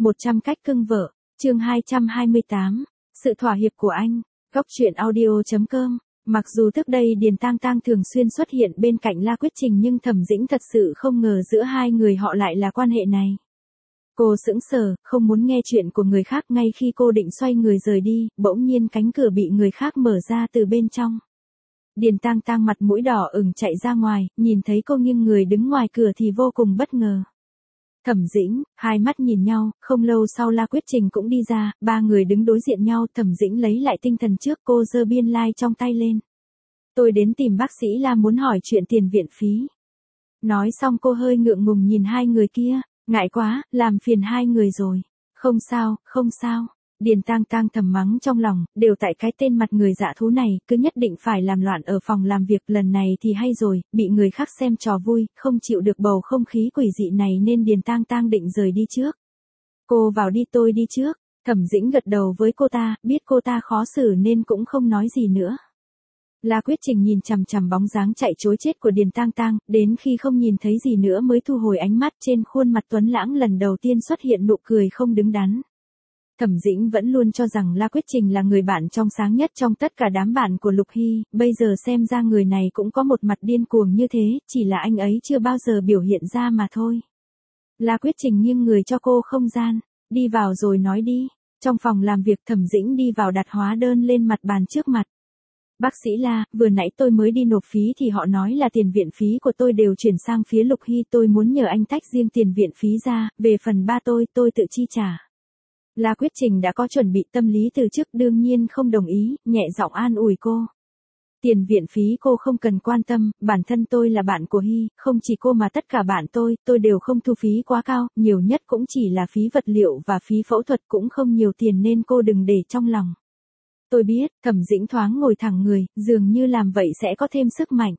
100 cách cưng vợ, chương 228, sự thỏa hiệp của anh, góc truyện audio.com. Mặc dù trước đây Điền Tang Tang thường xuyên xuất hiện bên cạnh La Quyết Trình nhưng Thẩm Dĩnh thật sự không ngờ giữa hai người họ lại là quan hệ này. Cô sững sờ, không muốn nghe chuyện của người khác. Ngay khi cô định xoay người rời đi, bỗng nhiên cánh cửa bị người khác mở ra từ bên trong. Điền Tang Tang mặt mũi đỏ ửng chạy ra ngoài, nhìn thấy cô nghiêng người đứng ngoài cửa thì vô cùng bất ngờ. Thẩm Dĩnh, hai mắt nhìn nhau, không lâu sau La Quyết Trình cũng đi ra, ba người đứng đối diện nhau. Thẩm Dĩnh lấy lại tinh thần trước, cô giơ biên lai trong tay lên. Tôi đến tìm bác sĩ La muốn hỏi chuyện tiền viện phí. Nói xong cô hơi ngượng ngùng nhìn hai người kia, ngại quá, làm phiền hai người rồi. Không sao, không sao. Điền Tang Tang thầm mắng trong lòng, đều tại cái tên mặt người dạ thú này, cứ nhất định phải làm loạn ở phòng làm việc. Lần này thì hay rồi, bị người khác xem trò vui, không chịu được bầu không khí quỷ dị này nên Điền Tang Tang định rời đi trước. Cô vào đi, tôi đi trước. Thẩm Dĩnh gật đầu với cô ta, biết cô ta khó xử nên cũng không nói gì nữa. La Quyết Trình nhìn chằm chằm bóng dáng chạy trối chết của Điền Tang Tang, đến khi không nhìn thấy gì nữa mới thu hồi ánh mắt. Trên khuôn mặt tuấn lãng lần đầu tiên xuất hiện nụ cười không đứng đắn. Thẩm Dĩnh vẫn luôn cho rằng La Quyết Trình là người bạn trong sáng nhất trong tất cả đám bạn của Lục Hy, bây giờ xem ra người này cũng có một mặt điên cuồng như thế, chỉ là anh ấy chưa bao giờ biểu hiện ra mà thôi. La Quyết Trình nghiêng người cho cô không gian, đi vào rồi nói đi. Trong phòng làm việc Thẩm Dĩnh đi vào đặt hóa đơn lên mặt bàn trước mặt. Bác sĩ La, vừa nãy tôi mới đi nộp phí thì họ nói là tiền viện phí của tôi đều chuyển sang phía Lục Hy, tôi muốn nhờ anh tách riêng tiền viện phí ra, về phần ba tôi tự chi trả. La Quyết Trình đã có chuẩn bị tâm lý từ trước, đương nhiên không đồng ý, nhẹ giọng an ủi cô. Tiền viện phí cô không cần quan tâm, bản thân tôi là bạn của Hy, không chỉ cô mà tất cả bạn tôi đều không thu phí quá cao, nhiều nhất cũng chỉ là phí vật liệu và phí phẫu thuật, cũng không nhiều tiền nên cô đừng để trong lòng. Tôi biết. Thẩm Dĩnh thoáng ngồi thẳng người, dường như làm vậy sẽ có thêm sức mạnh.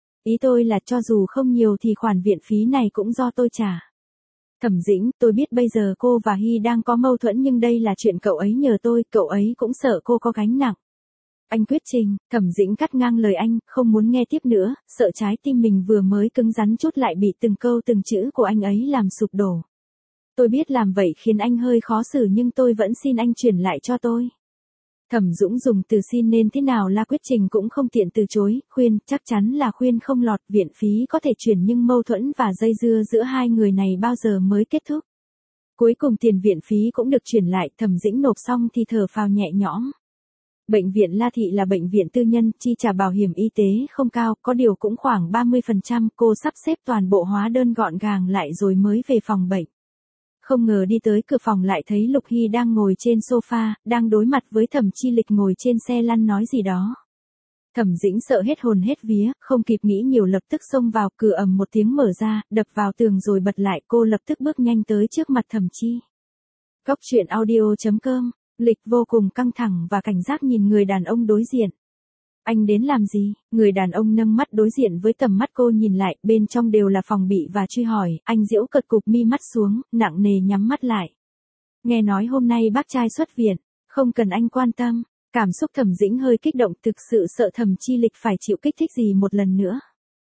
Ý tôi là cho dù không nhiều thì khoản viện phí này cũng do tôi trả. Thẩm Dĩnh, tôi biết bây giờ cô và Hy đang có mâu thuẫn nhưng đây là chuyện cậu ấy nhờ tôi, cậu ấy cũng sợ cô có gánh nặng. Anh Quyết Trình, Thẩm Dĩnh cắt ngang lời anh, không muốn nghe tiếp nữa, sợ trái tim mình vừa mới cứng rắn chút lại bị từng câu từng chữ của anh ấy làm sụp đổ. Tôi biết làm vậy khiến anh hơi khó xử nhưng tôi vẫn xin anh chuyển lại cho tôi. Thẩm Dũng dùng từ xin nên thế nào La Quyết Trình cũng không tiện từ chối, khuyên, chắc chắn là khuyên không lọt, viện phí có thể chuyển nhưng mâu thuẫn và dây dưa giữa hai người này bao giờ mới kết thúc. Cuối cùng tiền viện phí cũng được chuyển lại, Thẩm Dĩnh nộp xong thì thở phào nhẹ nhõm. Bệnh viện La Thị là bệnh viện tư nhân, chi trả bảo hiểm y tế không cao, có điều cũng khoảng 30%, cô sắp xếp toàn bộ hóa đơn gọn gàng lại rồi mới về phòng bệnh. Không ngờ đi tới cửa phòng lại thấy Lục Hy đang ngồi trên sofa, đang đối mặt với Thẩm Chi Lịch ngồi trên xe lăn nói gì đó. Thẩm Dĩnh sợ hết hồn hết vía, không kịp nghĩ nhiều lập tức xông vào, cửa ầm một tiếng mở ra, đập vào tường rồi bật lại, cô lập tức bước nhanh tới trước mặt Thẩm Chi. Góc truyện audio.com, Lịch vô cùng căng thẳng và cảnh giác nhìn người đàn ông đối diện. Anh đến làm gì? Người đàn ông nâng mắt đối diện với tầm mắt cô nhìn lại, bên trong đều là phòng bị và truy hỏi, anh giễu cật cụp mi mắt xuống, nặng nề nhắm mắt lại. Nghe nói hôm nay bác trai xuất viện, không cần anh quan tâm. Cảm xúc Thẩm Dĩnh hơi kích động, thực sự sợ Thẩm Chi Lịch phải chịu kích thích gì một lần nữa.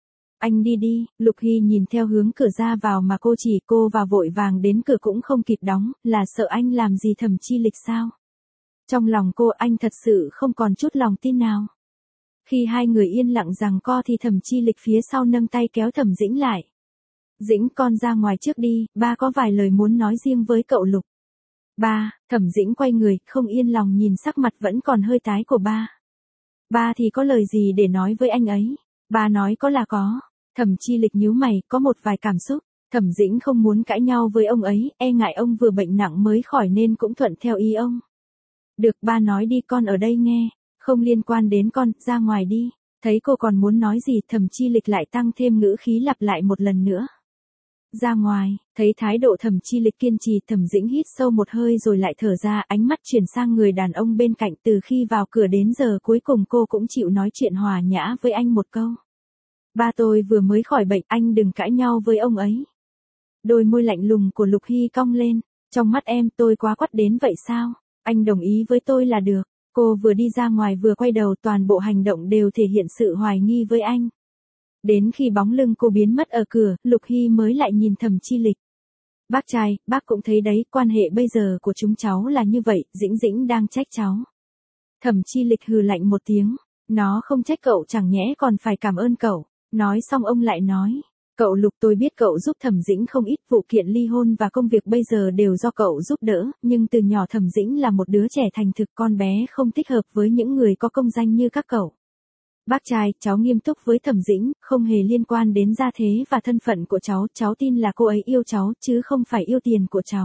Anh đi đi. Lục Hy nhìn theo hướng cửa ra vào mà cô chỉ, cô vào vội vàng đến cửa cũng không kịp đóng, là sợ anh làm gì Thẩm Chi Lịch sao? Trong lòng cô, anh thật sự không còn chút lòng tin nào. Khi hai người yên lặng giằng co thì Thẩm Chi Lịch phía sau nâng tay kéo Thẩm Dĩnh lại. Dĩnh, con ra ngoài trước đi, ba có vài lời muốn nói riêng với cậu Lục. Ba. Thẩm Dĩnh quay người, không yên lòng nhìn sắc mặt vẫn còn hơi tái của ba. Ba thì có lời gì để nói với anh ấy? Ba nói có là có. Thẩm Chi Lịch nhíu mày, có một vài cảm xúc. Thẩm Dĩnh không muốn cãi nhau với ông ấy, e ngại ông vừa bệnh nặng mới khỏi nên cũng thuận theo ý ông. Được, ba nói đi, con ở đây nghe. Không liên quan đến con, ra ngoài đi. Thấy cô còn muốn nói gì, Thẩm Chi Lịch lại tăng thêm ngữ khí lặp lại một lần nữa. Ra ngoài. Thấy thái độ Thẩm Chi Lịch kiên trì, Thẩm Dĩnh hít sâu một hơi rồi lại thở ra, ánh mắt chuyển sang người đàn ông bên cạnh. Từ khi vào cửa đến giờ cuối cùng cô cũng chịu nói chuyện hòa nhã với anh một câu. Ba tôi vừa mới khỏi bệnh, anh đừng cãi nhau với ông ấy. Đôi môi lạnh lùng của Lục Hy cong lên. Trong mắt em tôi quá quắt đến vậy sao? Anh đồng ý với tôi là được. Cô vừa đi ra ngoài vừa quay đầu, toàn bộ hành động đều thể hiện sự hoài nghi với anh. Đến khi bóng lưng cô biến mất ở cửa, Lục Hy mới lại nhìn Thẩm Chi Lịch. Bác trai, bác cũng thấy đấy, quan hệ bây giờ của chúng cháu là như vậy, Dĩnh Dĩnh đang trách cháu. Thẩm Chi Lịch hừ lạnh một tiếng, nó không trách cậu chẳng nhẽ còn phải cảm ơn cậu. Nói xong ông lại nói, cậu Lục, tôi biết cậu giúp Thẩm Dĩnh không ít, vụ kiện ly hôn và công việc bây giờ đều do cậu giúp đỡ, nhưng từ nhỏ Thẩm Dĩnh là một đứa trẻ thành thực, con bé không thích hợp với những người có công danh như các cậu. Bác trai, cháu nghiêm túc với Thẩm Dĩnh, không hề liên quan đến gia thế và thân phận của cháu tin là cô ấy yêu cháu, chứ không phải yêu tiền của cháu.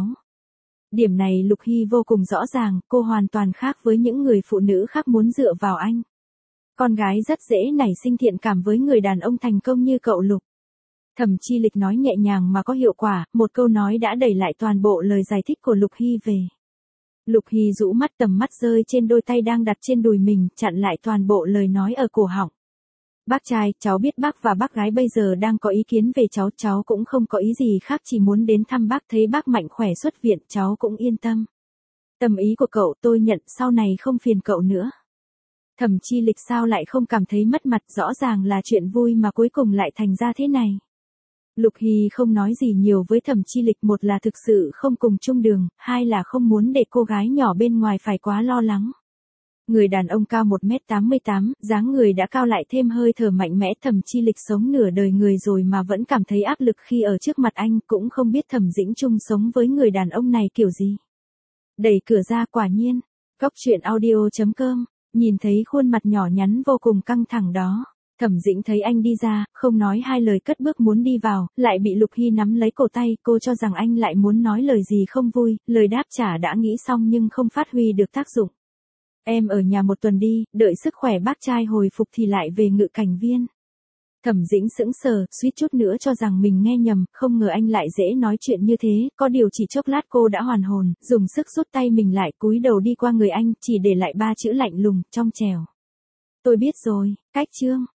Điểm này Lục Hy vô cùng rõ ràng, cô hoàn toàn khác với những người phụ nữ khác muốn dựa vào anh. Con gái rất dễ nảy sinh thiện cảm với người đàn ông thành công như cậu Lục. Thẩm Chi Lịch nói nhẹ nhàng mà có hiệu quả, một câu nói đã đẩy lại toàn bộ lời giải thích của Lục Hy về. Lục Hy rũ mắt, tầm mắt rơi trên đôi tay đang đặt trên đùi mình, chặn lại toàn bộ lời nói ở cổ họng. Bác trai, cháu biết bác và bác gái bây giờ đang có ý kiến về cháu cũng không có ý gì khác, chỉ muốn đến thăm bác, thấy bác mạnh khỏe xuất viện, cháu cũng yên tâm. Tâm ý của cậu tôi nhận, sau này không phiền cậu nữa. Thẩm Chi Lịch sao lại không cảm thấy mất mặt, rõ ràng là chuyện vui mà cuối cùng lại thành ra thế này. Lục Hy không nói gì nhiều với Thẩm Chi Lịch, một là thực sự không cùng chung đường, hai là không muốn để cô gái nhỏ bên ngoài phải quá lo lắng. Người đàn ông cao 1m88, dáng người đã cao lại thêm hơi thở mạnh mẽ. Thẩm Chi Lịch sống nửa đời người rồi mà vẫn cảm thấy áp lực khi ở trước mặt anh, cũng không biết Thẩm Dĩnh chung sống với người đàn ông này kiểu gì. Đẩy cửa ra, quả nhiên, Góc Truyện Audio.com, nhìn thấy khuôn mặt nhỏ nhắn vô cùng căng thẳng đó. Thẩm Dĩnh thấy anh đi ra, không nói hai lời cất bước muốn đi vào, lại bị Lục Hy nắm lấy cổ tay, cô cho rằng anh lại muốn nói lời gì không vui, lời đáp trả đã nghĩ xong nhưng không phát huy được tác dụng. Em ở nhà một tuần đi, đợi sức khỏe bác trai hồi phục thì lại về Ngự Cảnh Viên. Thẩm Dĩnh sững sờ, suýt chút nữa cho rằng mình nghe nhầm, không ngờ anh lại dễ nói chuyện như thế, có điều chỉ chốc lát cô đã hoàn hồn, dùng sức rút tay mình lại, cúi đầu đi qua người anh, chỉ để lại 3 chữ lạnh lùng, trong trẻo. Tôi biết rồi, cách chương.